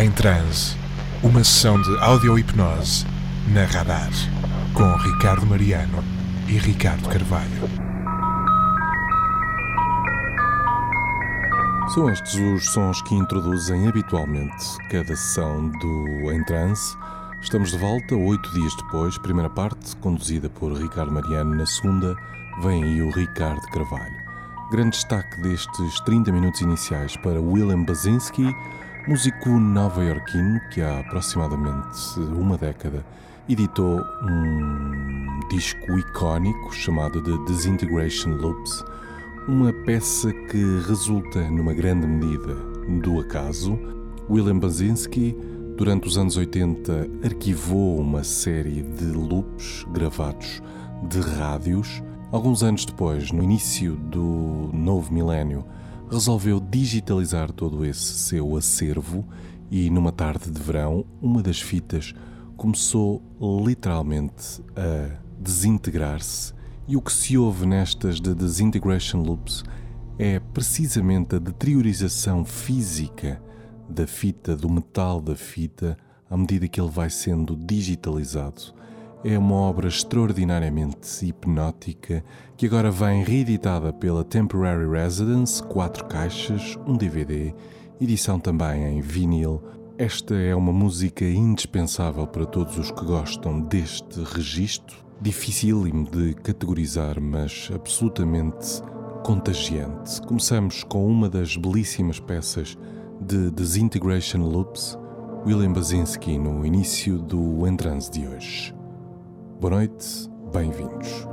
Em Transe, uma sessão de audio-hipnose na Radar, com Ricardo Mariano e Ricardo Carvalho. São estes os sons que introduzem habitualmente cada sessão do Em Transe. Estamos de volta 8 dias depois, primeira parte, conduzida por Ricardo Mariano. Na segunda, vem aí o Ricardo Carvalho. Grande destaque destes 30 minutos iniciais para William Basinski, músico nova-iorquino que há aproximadamente uma década editou um disco icónico chamado The Disintegration Loops, uma peça que resulta numa grande medida do acaso. William Basinski, durante os anos 80, arquivou uma série de loops gravados de rádios. Alguns anos depois, no início do novo milénio, resolveu digitalizar todo esse seu acervo e, numa tarde de verão, uma das fitas começou literalmente a desintegrar-se. E o que se ouve nestas de Disintegration Loops é precisamente a deteriorização física da fita, do metal da fita, à medida que ele vai sendo digitalizado. É uma obra extraordinariamente hipnótica que agora vem reeditada pela Temporary Residence, 4 caixas, um DVD, edição também em vinil. Esta é uma música indispensável para todos os que gostam deste registro, dificílimo de categorizar, mas absolutamente contagiante. Começamos com uma das belíssimas peças de Disintegration Loops, William Basinski, no início do Em Transe de hoje. Boa noite, bem-vindos.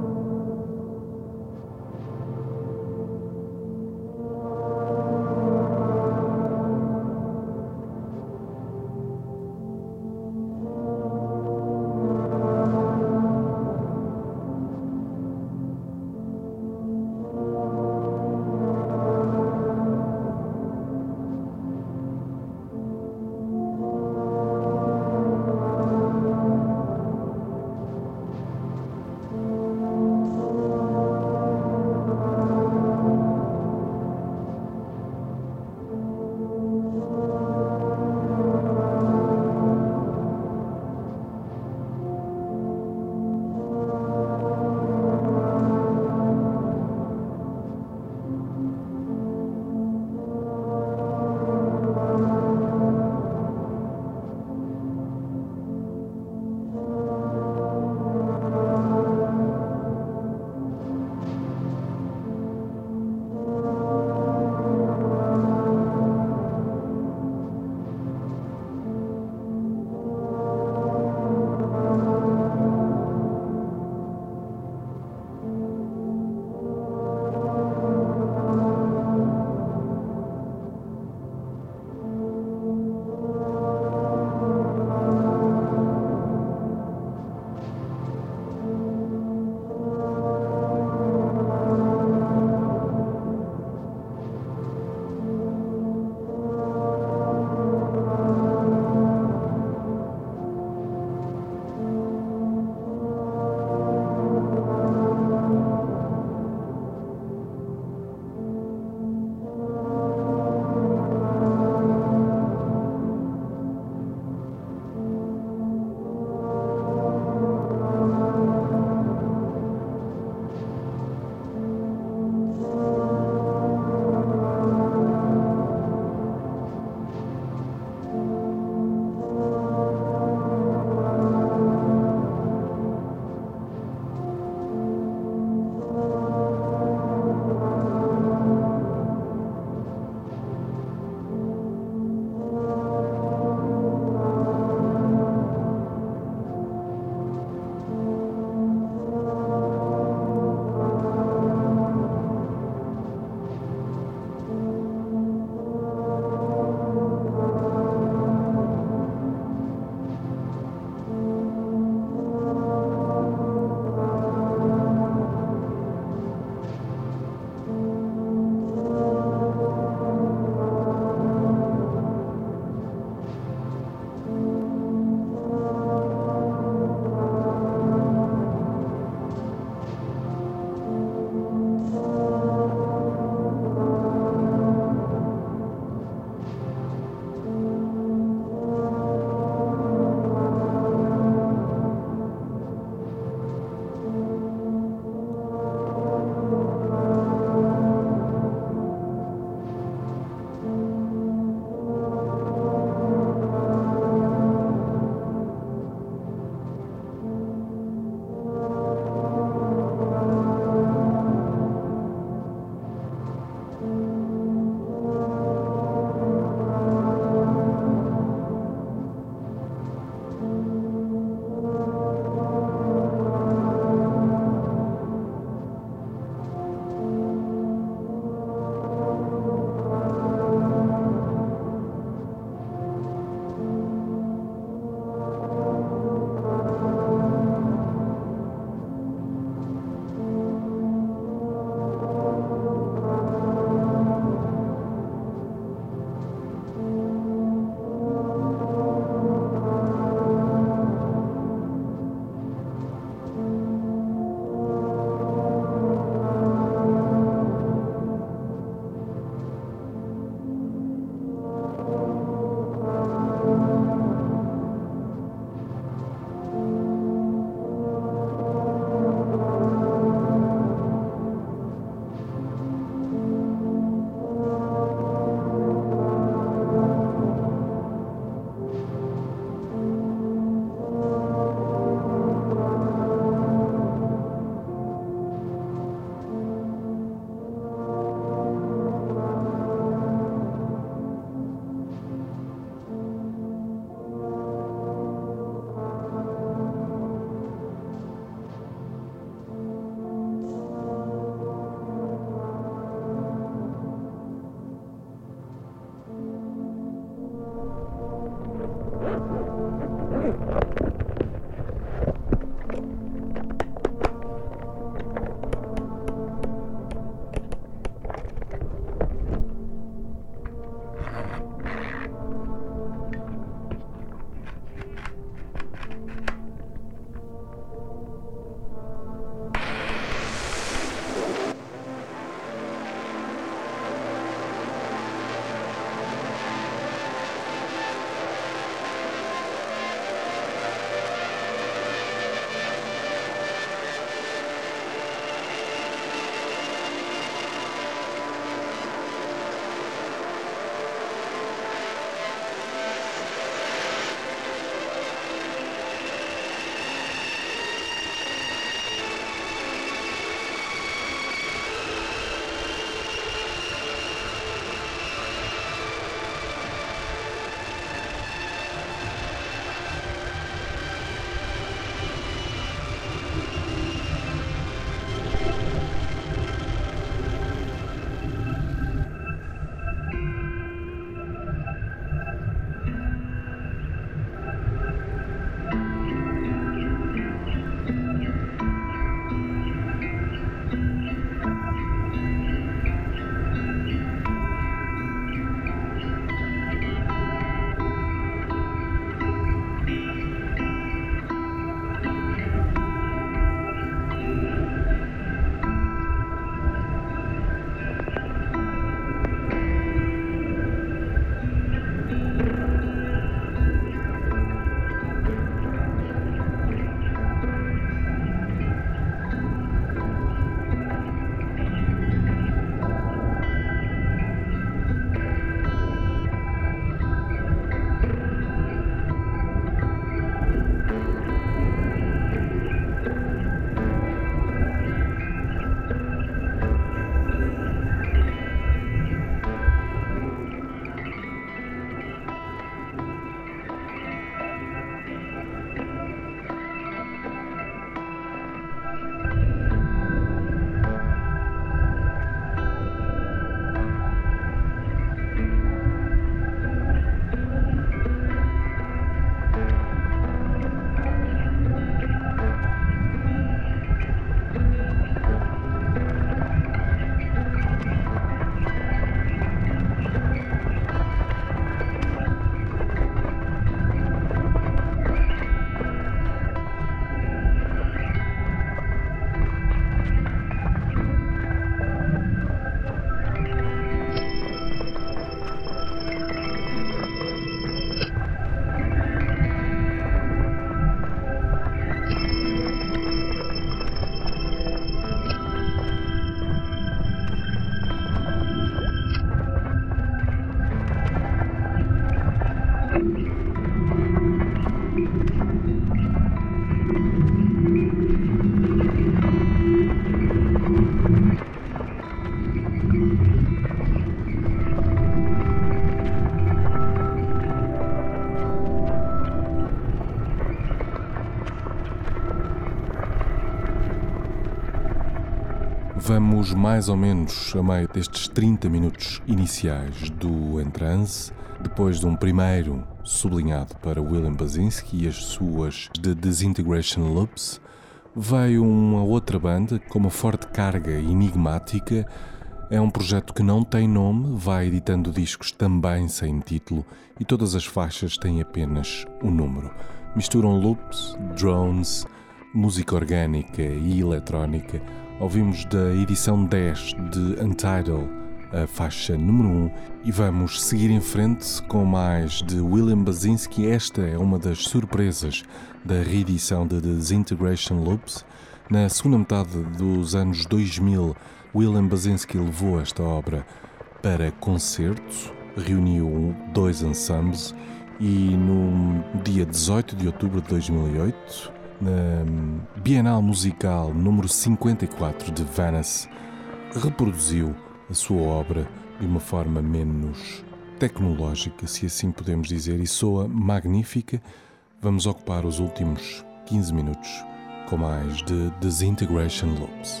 Vamos mais ou menos a meio destes 30 minutos iniciais do Em Transe, depois de um primeiro sublinhado para William Basinski e as suas The Disintegration Loops, veio uma outra banda com uma forte carga enigmática. É um projeto que não tem nome, vai editando discos também sem título e todas as faixas têm apenas um número. Misturam loops, drones, música orgânica e eletrónica. Ouvimos da edição 10 de Untitled a faixa número 1 e vamos seguir em frente com mais de William Basinski. Esta é uma das surpresas da reedição de Disintegration Loops. Na segunda metade dos anos 2000, William Basinski levou esta obra para concerto, reuniu 2 ensembles e no dia 18 de outubro de 2008, na Bienal Musical número 54 de Venice, reproduziu a sua obra de uma forma menos tecnológica, se assim podemos dizer, e soa magnífica. Vamos ocupar os últimos 15 minutos com mais de Disintegration Loops.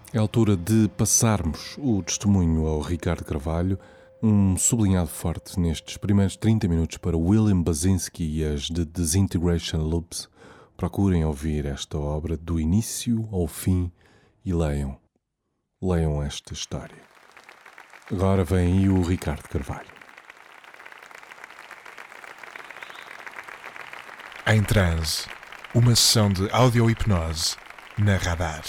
É a altura de passarmos o testemunho ao Ricardo Carvalho, um sublinhado forte nestes primeiros 30 minutos para William Basinski e as The Disintegration Loops. Procurem ouvir esta obra do início ao fim e leiam. Leiam esta história. Agora vem aí o Ricardo Carvalho. Em transe, uma sessão de audio-hipnose na Radar.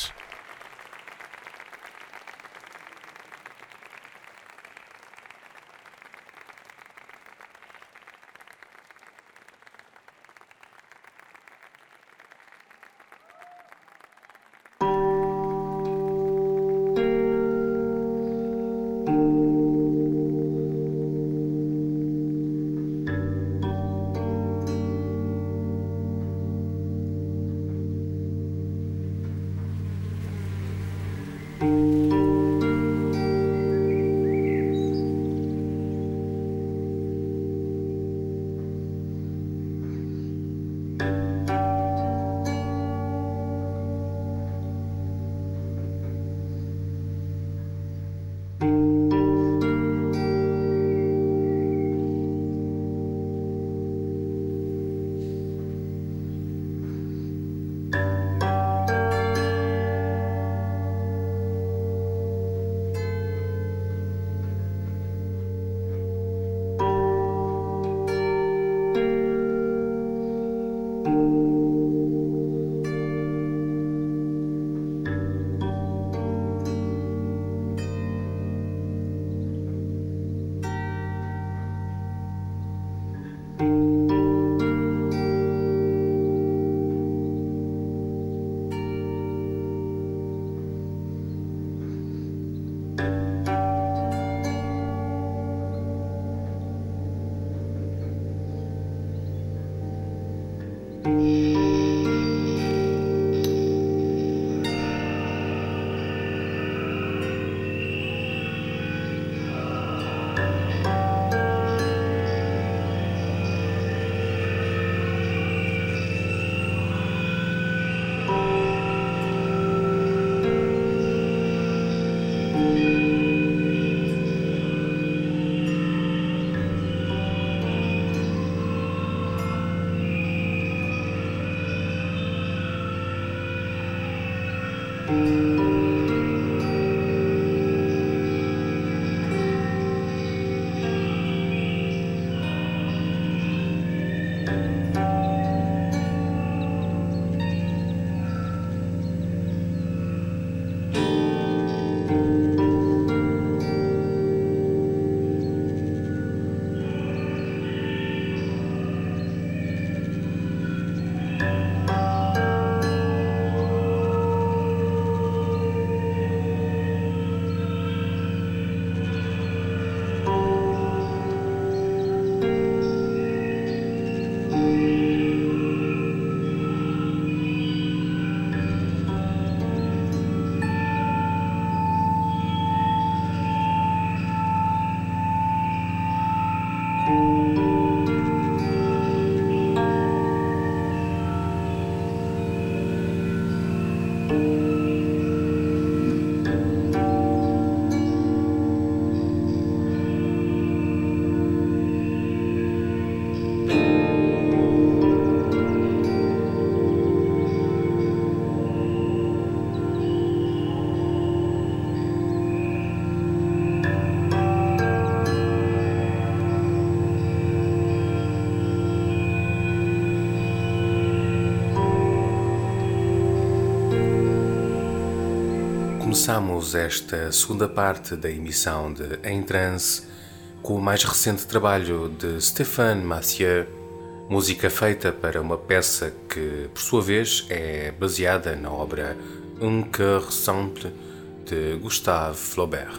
Começamos esta segunda parte da emissão de Em Transe com o mais recente trabalho de Stéphane Mathieu, música feita para uma peça que, por sua vez, é baseada na obra Un cœur simple de Gustave Flaubert.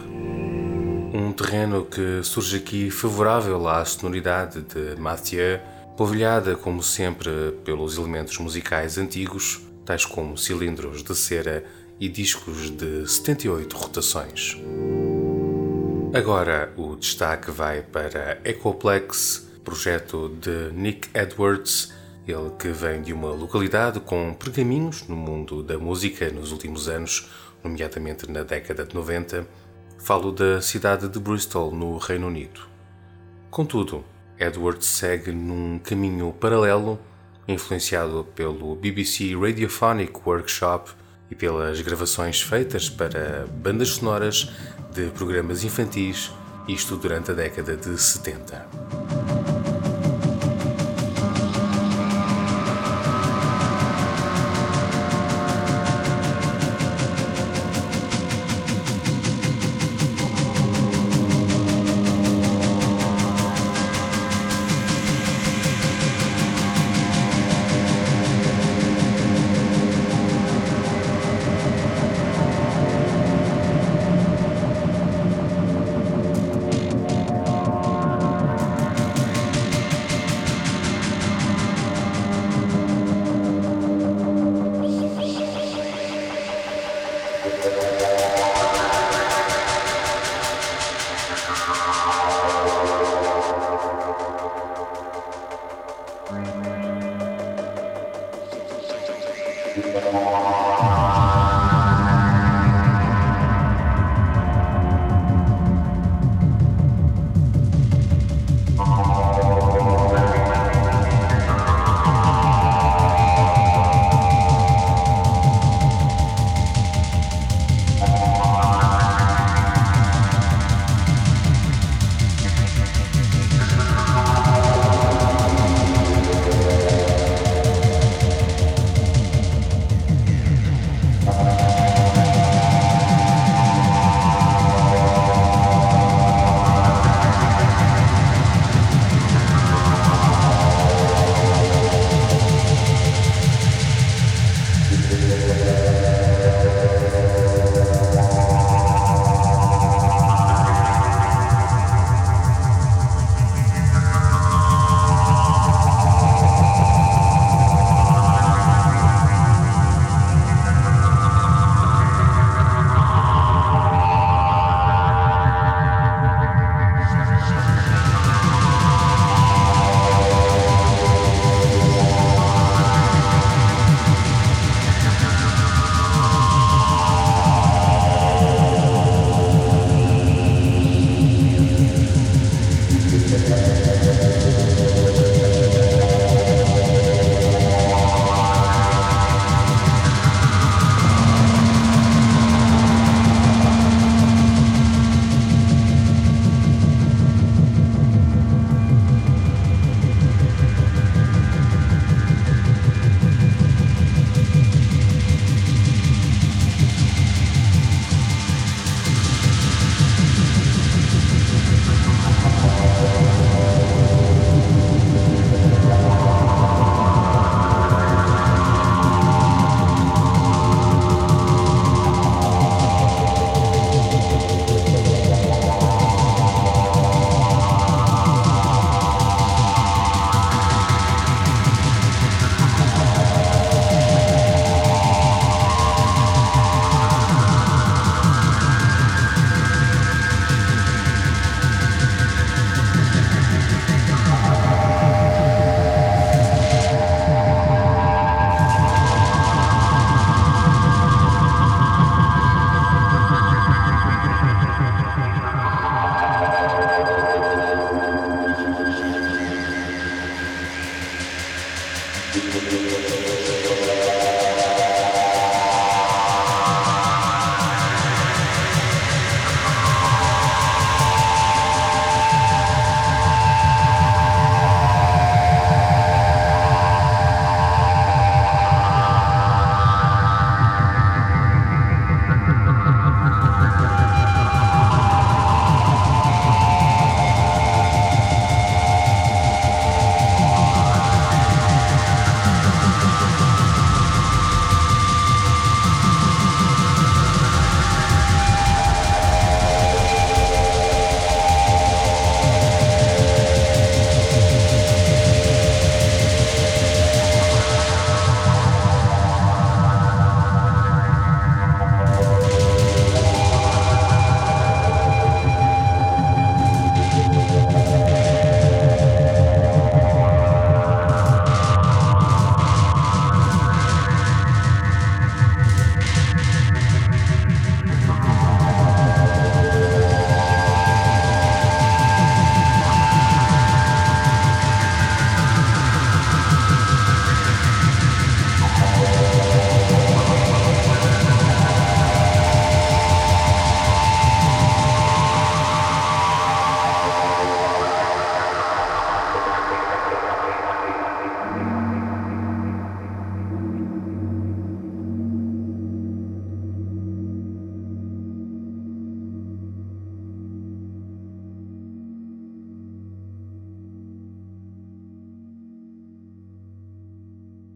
Um terreno que surge aqui favorável à sonoridade de Mathieu, polvilhada como sempre pelos elementos musicais antigos, tais como cilindros de cera e discos de 78 rotações. Agora o destaque vai para Echoplex, projeto de Nick Edwards, ele que vem de uma localidade com pergaminhos no mundo da música nos últimos anos, nomeadamente na década de 90, falo da cidade de Bristol, no Reino Unido. Contudo, Edwards segue num caminho paralelo, influenciado pelo BBC Radiophonic Workshop e pelas gravações feitas para bandas sonoras de programas infantis, isto durante a década de 70.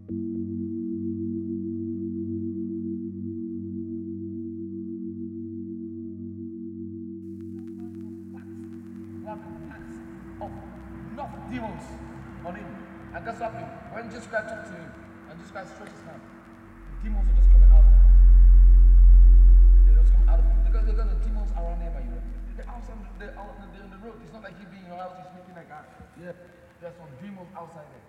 Demons on him, and that's happening. When Jesus Christ talks to him, and Jesus Christ stretches his hand, demons are just coming out of him. They just come out of him. Because the demons around him, they're outside, they're in the road. It's not like he being in your house, he's making like that. Yeah, there's some demons outside there.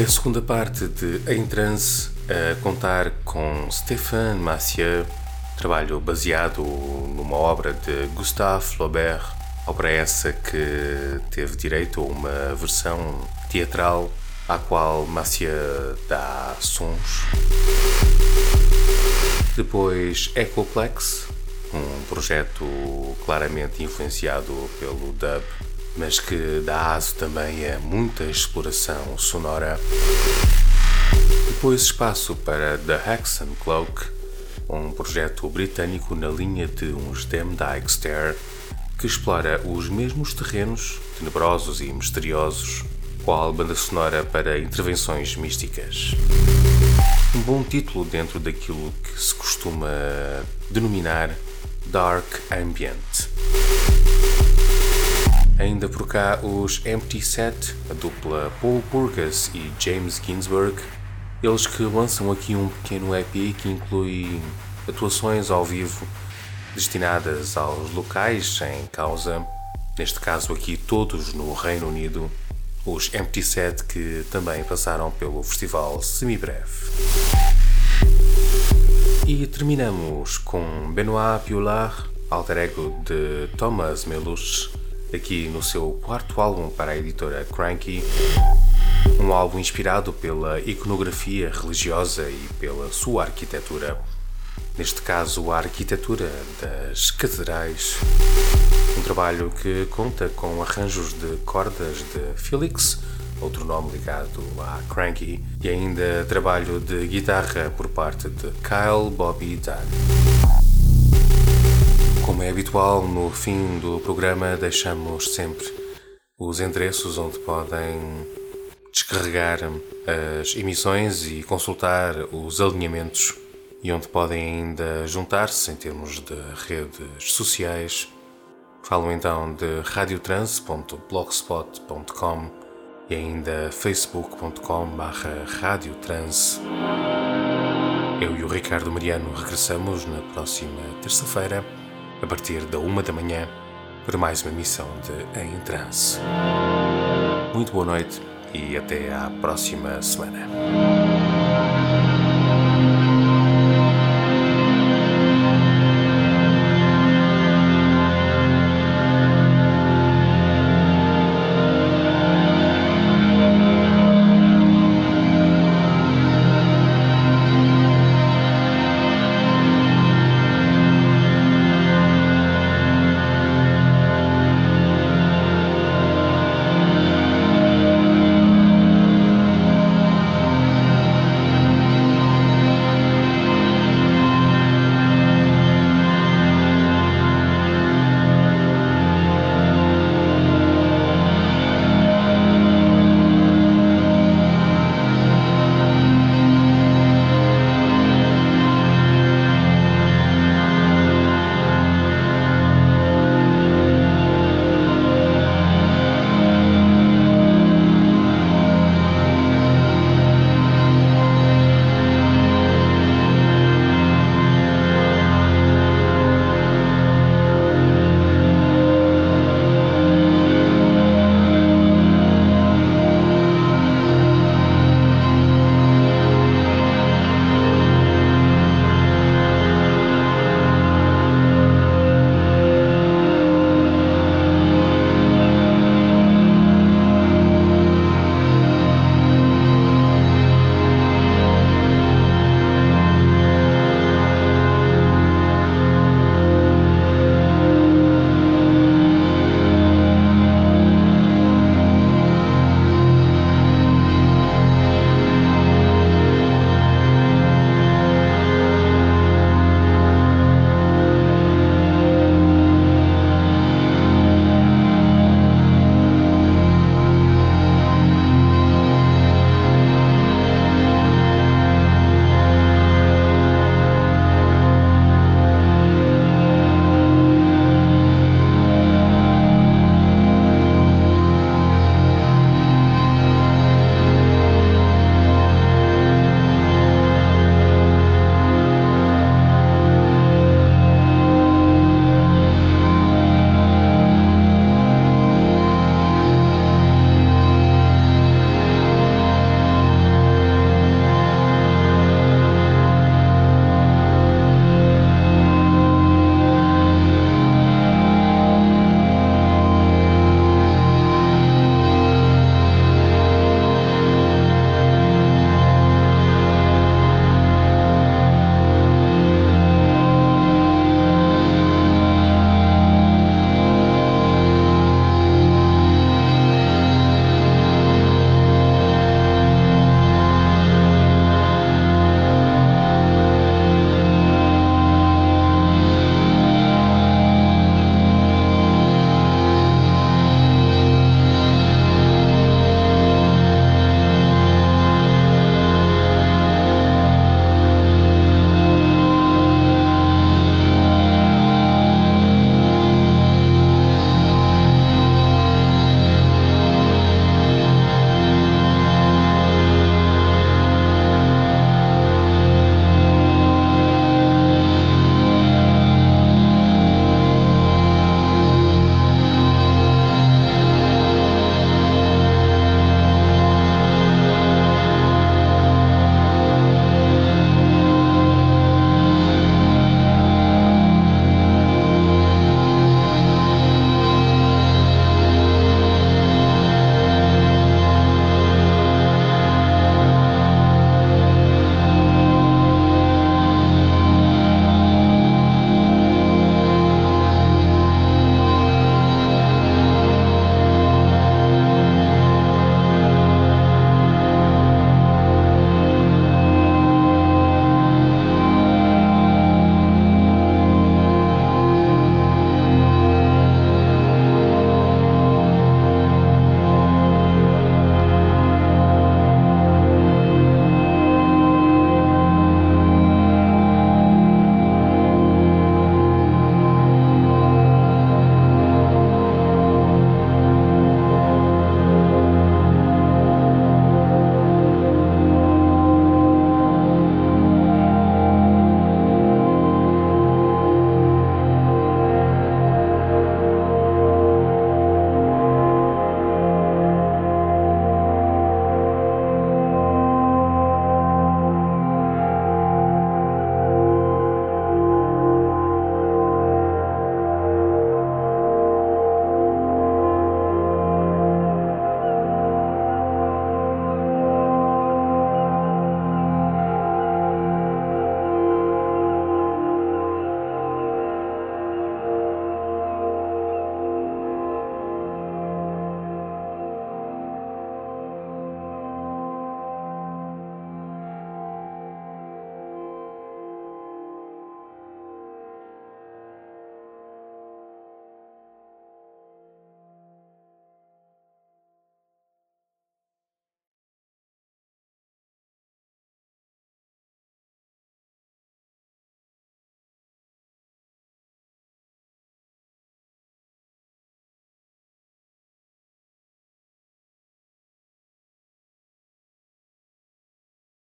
a segunda parte de Em Trance, a contar com Stéphane Massieu, trabalho baseado numa obra de Gustave Flaubert, obra essa que teve direito a uma versão teatral à qual Massieu dá sons. Depois Echoplex, um projeto claramente influenciado pelo dub, mas que dá aso também a muita exploração sonora. Depois espaço para The Hexen Cloak, um projeto britânico na linha de uns Dem Dijkster, que explora os mesmos terrenos tenebrosos e misteriosos, qual banda sonora para intervenções místicas. Um bom título dentro daquilo que se costuma denominar Dark Ambient. Ainda por cá os Empty Set, a dupla Paul Burgess e James Ginsberg, eles que lançam aqui um pequeno EP que inclui atuações ao vivo destinadas aos locais em causa, neste caso aqui todos no Reino Unido, os Empty Set que também passaram pelo festival Semibreve. E terminamos com Benoît Pioulard, alter ego de Thomas Meluche, aqui no seu quarto álbum para a editora Cranky, um álbum inspirado pela iconografia religiosa e pela sua arquitetura, neste caso a arquitetura das catedrais, um trabalho que conta com arranjos de cordas de Felix, outro nome ligado à Cranky, e ainda trabalho de guitarra por parte de Kyle Bobby Dunn. Como é habitual, no fim do programa deixamos sempre os endereços onde podem descarregar as emissões e consultar os alinhamentos, e onde podem ainda juntar-se em termos de redes sociais. Falo então de radiotrance.blogspot.com e ainda facebook.com/radiotrance. Eu e o Ricardo Mariano regressamos na próxima terça-feira, a partir da 1 da manhã, para mais uma emissão de Em Trance. Muito boa noite e até à próxima semana.